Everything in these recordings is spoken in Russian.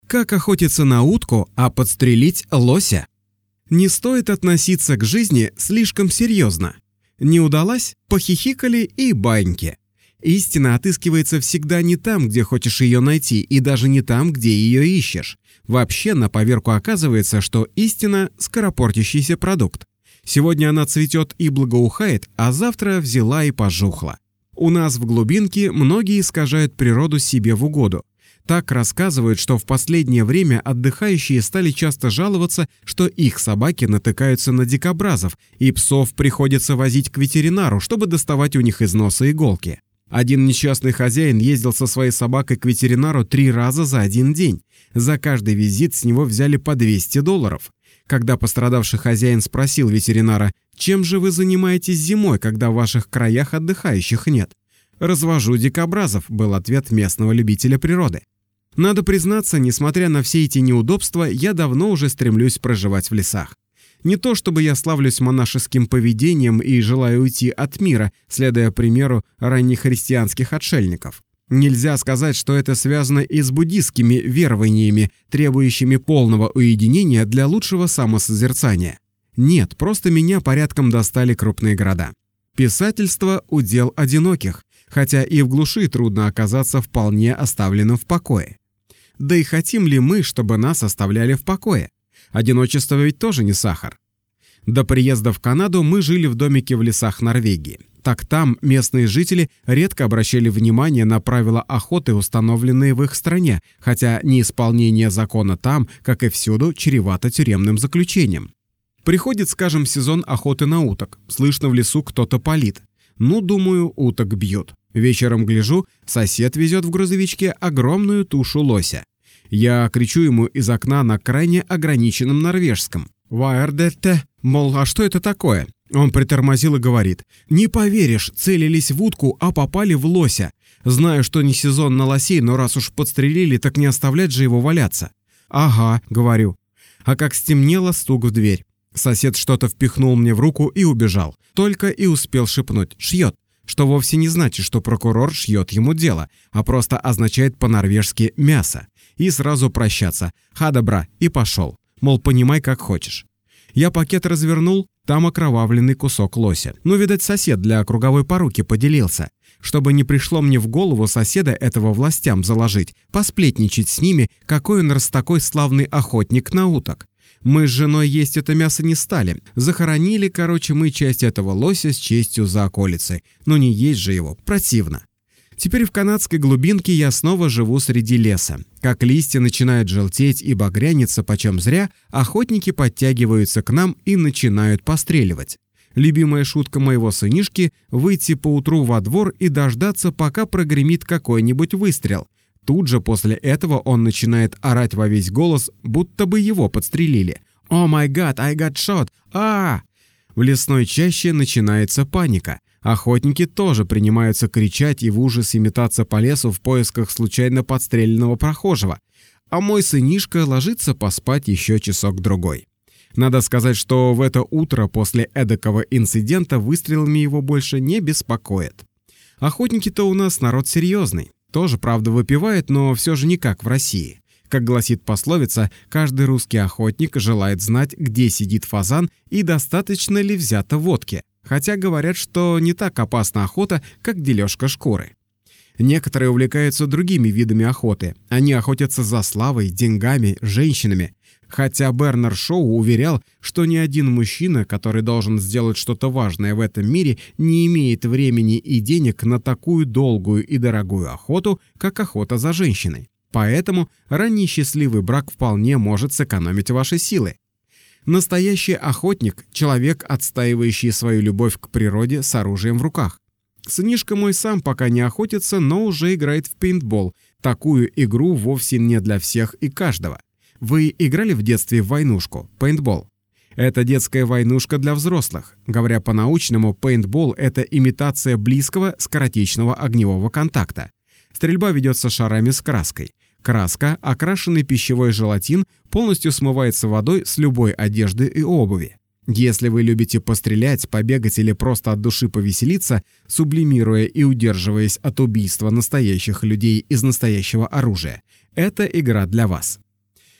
Как охотиться на утку, а подстрелить лося? Не стоит относиться к жизни слишком серьезно. Не удалась – похихикали и баньки. Истина отыскивается всегда не там, где хочешь ее найти, и даже не там, где ее ищешь. Вообще, на поверку оказывается, что истина – скоропортящийся продукт. Сегодня она цветет и благоухает, а завтра взяла и пожухла. У нас в глубинке многие искажают природу себе в угоду. Так рассказывают, что в последнее время отдыхающие стали часто жаловаться, что их собаки натыкаются на дикобразов, и псов приходится возить к ветеринару, чтобы доставать у них из носа иголки. Один несчастный хозяин ездил со своей собакой к ветеринару 3 раза за один день. За каждый визит с него взяли по $200. Когда пострадавший хозяин спросил ветеринара, «Чем же вы занимаетесь зимой, когда в ваших краях отдыхающих нет?» «Развожу дикобразов», был ответ местного любителя природы. Надо признаться, несмотря на все эти неудобства, я давно уже стремлюсь проживать в лесах. Не то чтобы я славлюсь монашеским поведением и желаю уйти от мира, следуя примеру раннехристианских отшельников. Нельзя сказать, что это связано и с буддистскими верованиями, требующими полного уединения для лучшего самосозерцания. Нет, просто меня порядком достали крупные города. Писательство – удел одиноких, хотя и в глуши трудно оказаться вполне оставленным в покое. Да и хотим ли мы, чтобы нас оставляли в покое? Одиночество ведь тоже не сахар. До приезда в Канаду мы жили в домике в лесах Норвегии. Так там местные жители редко обращали внимание на правила охоты, установленные в их стране, хотя неисполнение закона там, как и всюду, чревато тюремным заключением. Приходит, скажем, сезон охоты на уток. Слышно в лесу кто-то палит. Ну, думаю, уток бьют. Вечером гляжу, сосед везет в грузовичке огромную тушу лося. Я кричу ему из окна на крайне ограниченном норвежском. «Ваэрдетте», мол, а что это такое? Он притормозил и говорит: «Не поверишь, целились в утку, а попали в лося. Знаю, что не сезон на лосей, но раз уж подстрелили, так не оставлять же его валяться». «Ага», — говорю. А как стемнело, стук в дверь. Сосед что-то впихнул мне в руку и убежал. Только и успел шепнуть «шьет», что вовсе не значит, что прокурор шьет ему дело, а просто означает по-норвежски «мясо». И сразу прощаться «ха добра» и пошел. Мол, понимай, как хочешь. Я пакет развернул, там окровавленный кусок лося. Ну, видать, сосед для круговой поруки поделился. Чтобы не пришло мне в голову соседа этого властям заложить, посплетничать с ними, какой он раз такой славный охотник на уток. Мы с женой есть это мясо не стали. Захоронили, короче, мы часть этого лося с честью за околицей. Но не есть же его, противно. Теперь в канадской глубинке я снова живу среди леса. Как листья начинают желтеть и багряниться почем зря, охотники подтягиваются к нам и начинают постреливать. Любимая шутка моего сынишки – выйти поутру во двор и дождаться, пока прогремит какой-нибудь выстрел. Тут же после этого он начинает орать во весь голос, будто бы его подстрелили. «О май гад, I got shot! А!» В лесной чаще начинается паника. Охотники тоже принимаются кричать и в ужасе метаться по лесу в поисках случайно подстреленного прохожего. А мой сынишка ложится поспать еще часок-другой. Надо сказать, что в это утро после эдакого инцидента выстрелами его больше не беспокоят. Охотники-то у нас народ серьезный. Тоже, правда, выпивает, но все же не как в России. Как гласит пословица, каждый русский охотник желает знать, где сидит фазан и достаточно ли взято водки. Хотя говорят, что не так опасна охота, как дележка шкуры. Некоторые увлекаются другими видами охоты. Они охотятся за славой, деньгами, женщинами. Хотя Бернер Шоу уверял, что ни один мужчина, который должен сделать что-то важное в этом мире, не имеет времени и денег на такую долгую и дорогую охоту, как охота за женщиной. Поэтому ранний счастливый брак вполне может сэкономить ваши силы. Настоящий охотник – человек, отстаивающий свою любовь к природе с оружием в руках. Сынишка мой сам пока не охотится, но уже играет в пейнтбол. Такую игру вовсе не для всех и каждого. Вы играли в детстве в войнушку, пейнтбол? Это детская войнушка для взрослых. Говоря по-научному, пейнтбол – это имитация близкого скоротечного огневого контакта. Стрельба ведется шарами с краской. Краска, окрашенный пищевой желатин, полностью смывается водой с любой одежды и обуви. Если вы любите пострелять, побегать или просто от души повеселиться, сублимируя и удерживаясь от убийства настоящих людей из настоящего оружия, это игра для вас.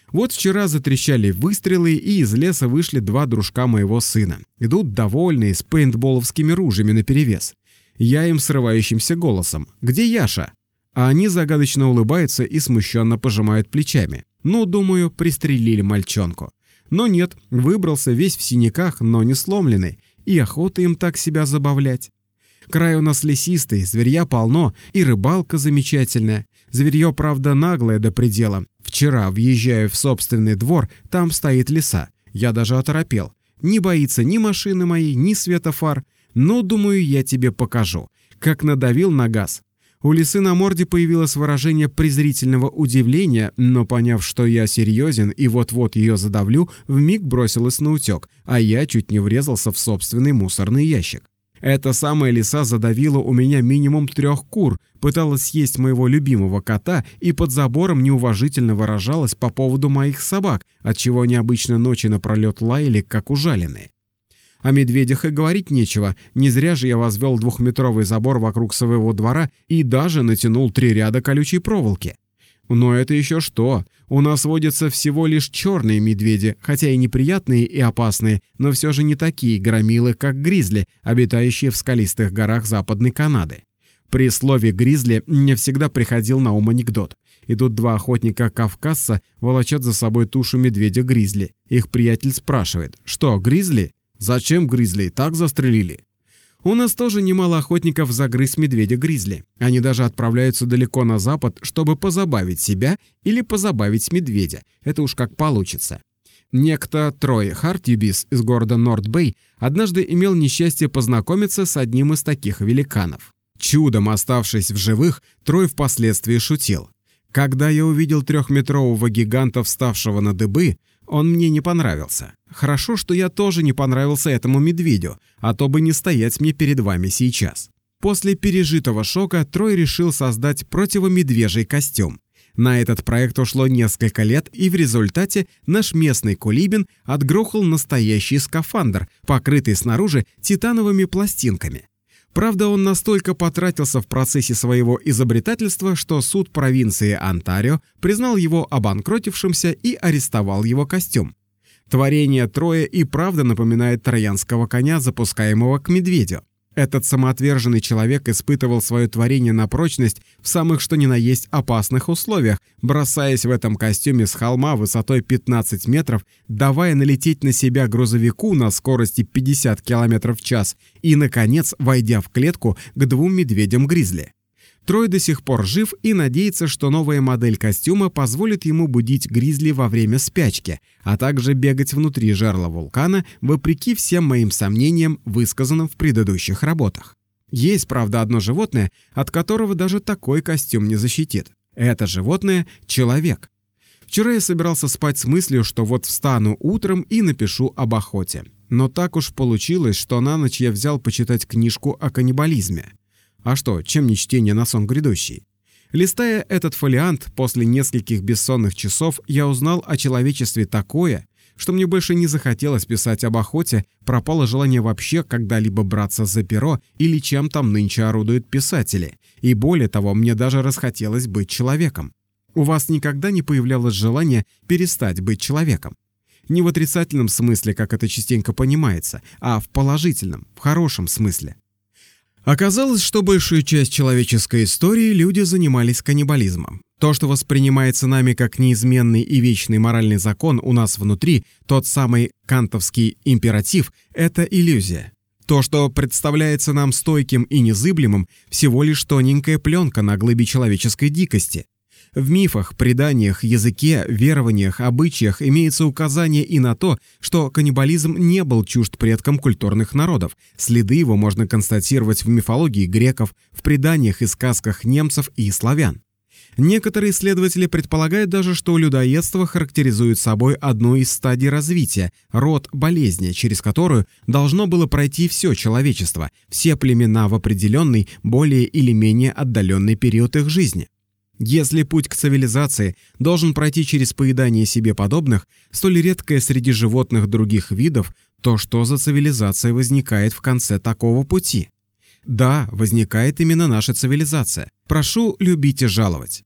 Вот вчера затрещали выстрелы, и из леса вышли два дружка моего сына. Идут довольные, с пейнтболовскими ружьями наперевес. Я им срывающимся голосом: «Где Яша?» А они загадочно улыбаются и смущенно пожимают плечами. Ну, думаю, пристрелили мальчонку. Но нет, выбрался весь в синяках, но не сломленный, и охота им так себя забавлять. Край у нас лесистый, зверья полно, и рыбалка замечательная. Зверье, правда, наглое до предела. Вчера, въезжая в собственный двор, там стоит лиса. Я даже оторопел. Не боится ни машины моей, ни света фар. Но, думаю, я тебе покажу. Как надавил на газ. У лисы на морде появилось выражение презрительного удивления, но, поняв, что я серьезен и вот-вот ее задавлю, вмиг бросилась наутек, а я чуть не врезался в собственный мусорный ящик. Эта самая лиса задавила у меня минимум 3 кур, пыталась съесть моего любимого кота и под забором неуважительно выражалась по поводу моих собак, отчего они обычно ночи напролет лаяли, как ужаленные. О медведях и говорить нечего, не зря же я возвел 2-метровый забор вокруг своего двора и даже натянул 3 ряда колючей проволоки. Но это еще что? У нас водятся всего лишь черные медведи, хотя и неприятные и опасные, но все же не такие громилы, как гризли, обитающие в скалистых горах Западной Канады. При слове «гризли» мне всегда приходил на ум анекдот. Идут 2 охотника-кавказца, волочат за собой тушу медведя-гризли. Их приятель спрашивает: «Что, гризли?» «Зачем гризли? Так застрелили». У нас тоже немало охотников за грыз медведя-гризли. Они даже отправляются далеко на запад, чтобы позабавить себя или позабавить медведя. Это уж как получится. Некто Трой Хартюбис из города Норт-Бэй однажды имел несчастье познакомиться с одним из таких великанов. Чудом оставшись в живых, Трой впоследствии шутил: «Когда я увидел 3-метрового гиганта, вставшего на дыбы, он мне не понравился. Хорошо, что я тоже не понравился этому медведю, а то бы не стоять мне перед вами сейчас». После пережитого шока Трой решил создать противомедвежий костюм. На этот проект ушло несколько лет, и в результате наш местный кулибин отгрохал настоящий скафандр, покрытый снаружи титановыми пластинками. Правда, он настолько потратился в процессе своего изобретательства, что суд провинции Онтарио признал его обанкротившимся и арестовал его костюм. Творение Троя и правда напоминает троянского коня, запускаемого к медведю. Этот самоотверженный человек испытывал свое творение на прочность в самых что ни на есть опасных условиях, бросаясь в этом костюме с холма высотой 15 метров, давая налететь на себя грузовику на скорости 50 км в час и, наконец, войдя в клетку к 2 медведям-гризли. Трой до сих пор жив и надеется, что новая модель костюма позволит ему будить гризли во время спячки, а также бегать внутри жерла вулкана, вопреки всем моим сомнениям, высказанным в предыдущих работах. Есть, правда, одно животное, от которого даже такой костюм не защитит. Это животное — человек. Вчера я собирался спать с мыслью, что вот встану утром и напишу об охоте. Но так уж получилось, что на ночь я взял почитать книжку о каннибализме. А что, чем не чтение на сон грядущий? Листая этот фолиант, после нескольких бессонных часов я узнал о человечестве такое, что мне больше не захотелось писать об охоте, пропало желание вообще когда-либо браться за перо или чем там нынче орудуют писатели, и более того, мне даже расхотелось быть человеком. У вас никогда не появлялось желание перестать быть человеком? Не в отрицательном смысле, как это частенько понимается, а в положительном, в хорошем смысле. Оказалось, что большую часть человеческой истории люди занимались каннибализмом. То, что воспринимается нами как неизменный и вечный моральный закон у нас внутри, тот самый кантовский императив, это иллюзия. То, что представляется нам стойким и незыблемым, всего лишь тоненькая пленка на глыбе человеческой дикости. В мифах, преданиях, языке, верованиях, обычаях имеется указание и на то, что каннибализм не был чужд предкам культурных народов. Следы его можно констатировать в мифологии греков, в преданиях и сказках немцев и славян. Некоторые исследователи предполагают даже, что людоедство характеризует собой одну из стадий развития, род болезни, через которую должно было пройти все человечество, все племена в определенный, более или менее отдаленный период их жизни. Если путь к цивилизации должен пройти через поедание себе подобных, столь редкое среди животных других видов, то что за цивилизация возникает в конце такого пути? Да, возникает именно наша цивилизация. Прошу любить и жаловать.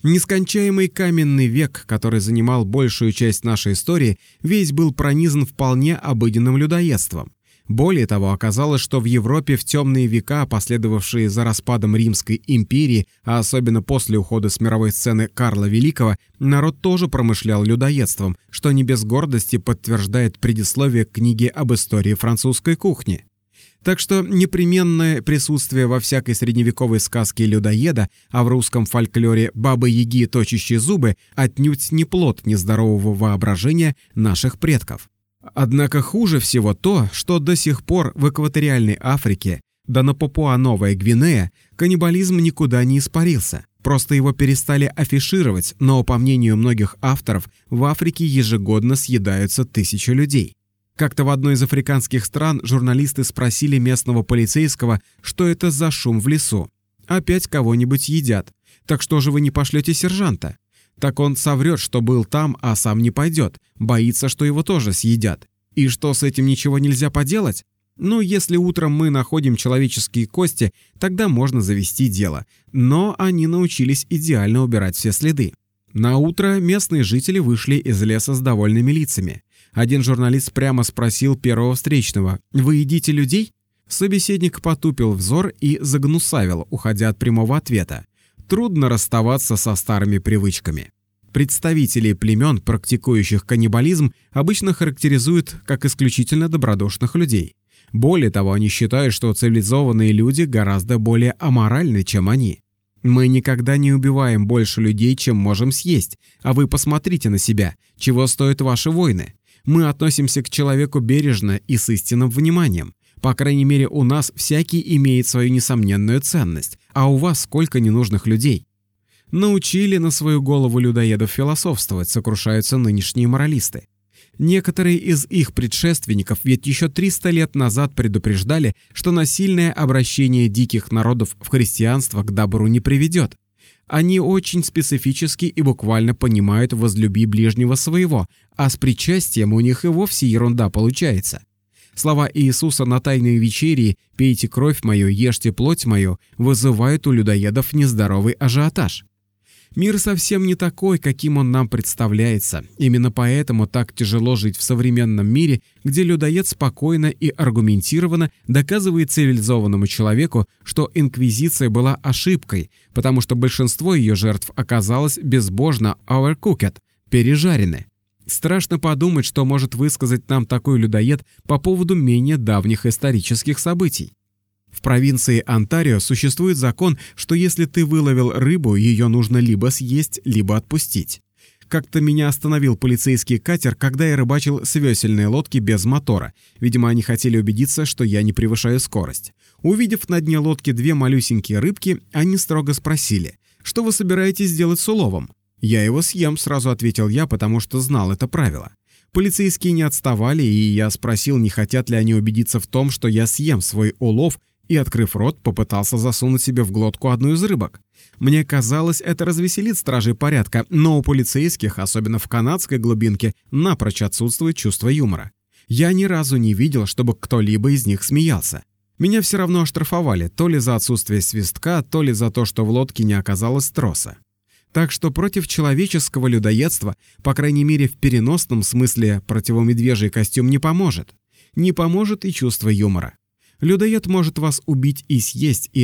Нескончаемый каменный век, который занимал большую часть нашей истории, весь был пронизан вполне обыденным людоедством. Более того, оказалось, что в Европе в темные века, последовавшие за распадом Римской империи, а особенно после ухода с мировой сцены Карла Великого, народ тоже промышлял людоедством, что не без гордости подтверждает предисловие книги об истории французской кухни. Так что непременное присутствие во всякой средневековой сказке людоеда, а в русском фольклоре бабы-яги, точащие зубы, отнюдь не плод нездорового воображения наших предков. Однако хуже всего то, что до сих пор в экваториальной Африке, да на Папуа-Новая Гвинея, каннибализм никуда не испарился. Просто его перестали афишировать, но, по мнению многих авторов, в Африке ежегодно съедаются тысячи людей. Как-то в одной из африканских стран журналисты спросили местного полицейского, что это за шум в лесу. «Опять кого-нибудь едят. Так что же вы не пошлете сержанта?» Так он соврет, что был там, а сам не пойдет. Боится, что его тоже съедят. И что, с этим ничего нельзя поделать? Ну, если утром мы находим человеческие кости, тогда можно завести дело. Но они научились идеально убирать все следы. На утро местные жители вышли из леса с довольными лицами. Один журналист прямо спросил первого встречного: «Вы едите людей?» Собеседник потупил взор и загнусавил, уходя от прямого ответа. Трудно расставаться со старыми привычками. Представителей племен, практикующих каннибализм, обычно характеризуют как исключительно добродушных людей. Более того, они считают, что цивилизованные люди гораздо более аморальны, чем они. «Мы никогда не убиваем больше людей, чем можем съесть, а вы посмотрите на себя, чего стоят ваши войны. Мы относимся к человеку бережно и с истинным вниманием. По крайней мере, у нас всякий имеет свою несомненную ценность, а у вас сколько ненужных людей». Научили на свою голову людоедов философствовать, сокрушаются нынешние моралисты. Некоторые из их предшественников ведь еще 300 лет назад предупреждали, что насильное обращение диких народов в христианство к добру не приведет. Они очень специфически и буквально понимают «возлюби ближнего своего», а с причастием у них и вовсе ерунда получается. Слова Иисуса на Тайной вечере «пейте кровь мою, ешьте плоть мою» вызывают у людоедов нездоровый ажиотаж. Мир совсем не такой, каким он нам представляется. Именно поэтому так тяжело жить в современном мире, где людоед спокойно и аргументированно доказывает цивилизованному человеку, что инквизиция была ошибкой, потому что большинство ее жертв оказалось безбожно overcooked, пережарены. Страшно подумать, что может высказать нам такой людоед по поводу менее давних исторических событий. В провинции Онтарио существует закон, что если ты выловил рыбу, ее нужно либо съесть, либо отпустить. Как-то меня остановил полицейский катер, когда я рыбачил с весельной лодки без мотора. Видимо, они хотели убедиться, что я не превышаю скорость. Увидев на дне лодки 2 малюсенькие рыбки, они строго спросили: «Что вы собираетесь делать с уловом?» «Я его съем», — сразу ответил я, потому что знал это правило. Полицейские не отставали, и я спросил, не хотят ли они убедиться в том, что я съем свой улов, и, открыв рот, попытался засунуть себе в глотку одну из рыбок. Мне казалось, это развеселит стражей порядка, но у полицейских, особенно в канадской глубинке, напрочь отсутствует чувство юмора. Я ни разу не видел, чтобы кто-либо из них смеялся. Меня все равно оштрафовали, то ли за отсутствие свистка, то ли за то, что в лодке не оказалось троса. Так что против человеческого людоедства, по крайней мере в переносном смысле, противомедвежий костюм не поможет. Не поможет и чувство юмора. Людоед может вас убить и съесть, и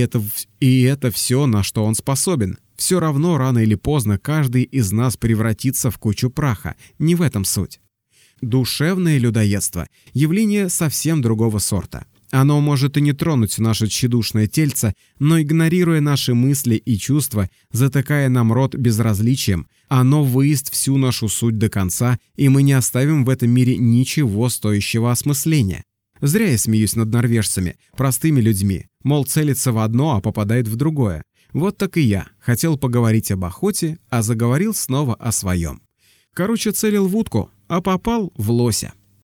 это все, на что он способен. Все равно, рано или поздно, каждый из нас превратится в кучу праха. Не в этом суть. Душевное людоедство – явление совсем другого сорта. Оно может и не тронуть наше тщедушное тельце, но, игнорируя наши мысли и чувства, затыкая нам рот безразличием, оно выест всю нашу суть до конца, и мы не оставим в этом мире ничего стоящего осмысления. Зря я смеюсь над норвежцами, простыми людьми, мол, целится в одно, а попадает в другое. Вот так и я. Хотел поговорить об охоте, а заговорил снова о своем. Короче, целил в утку, а попал в лося.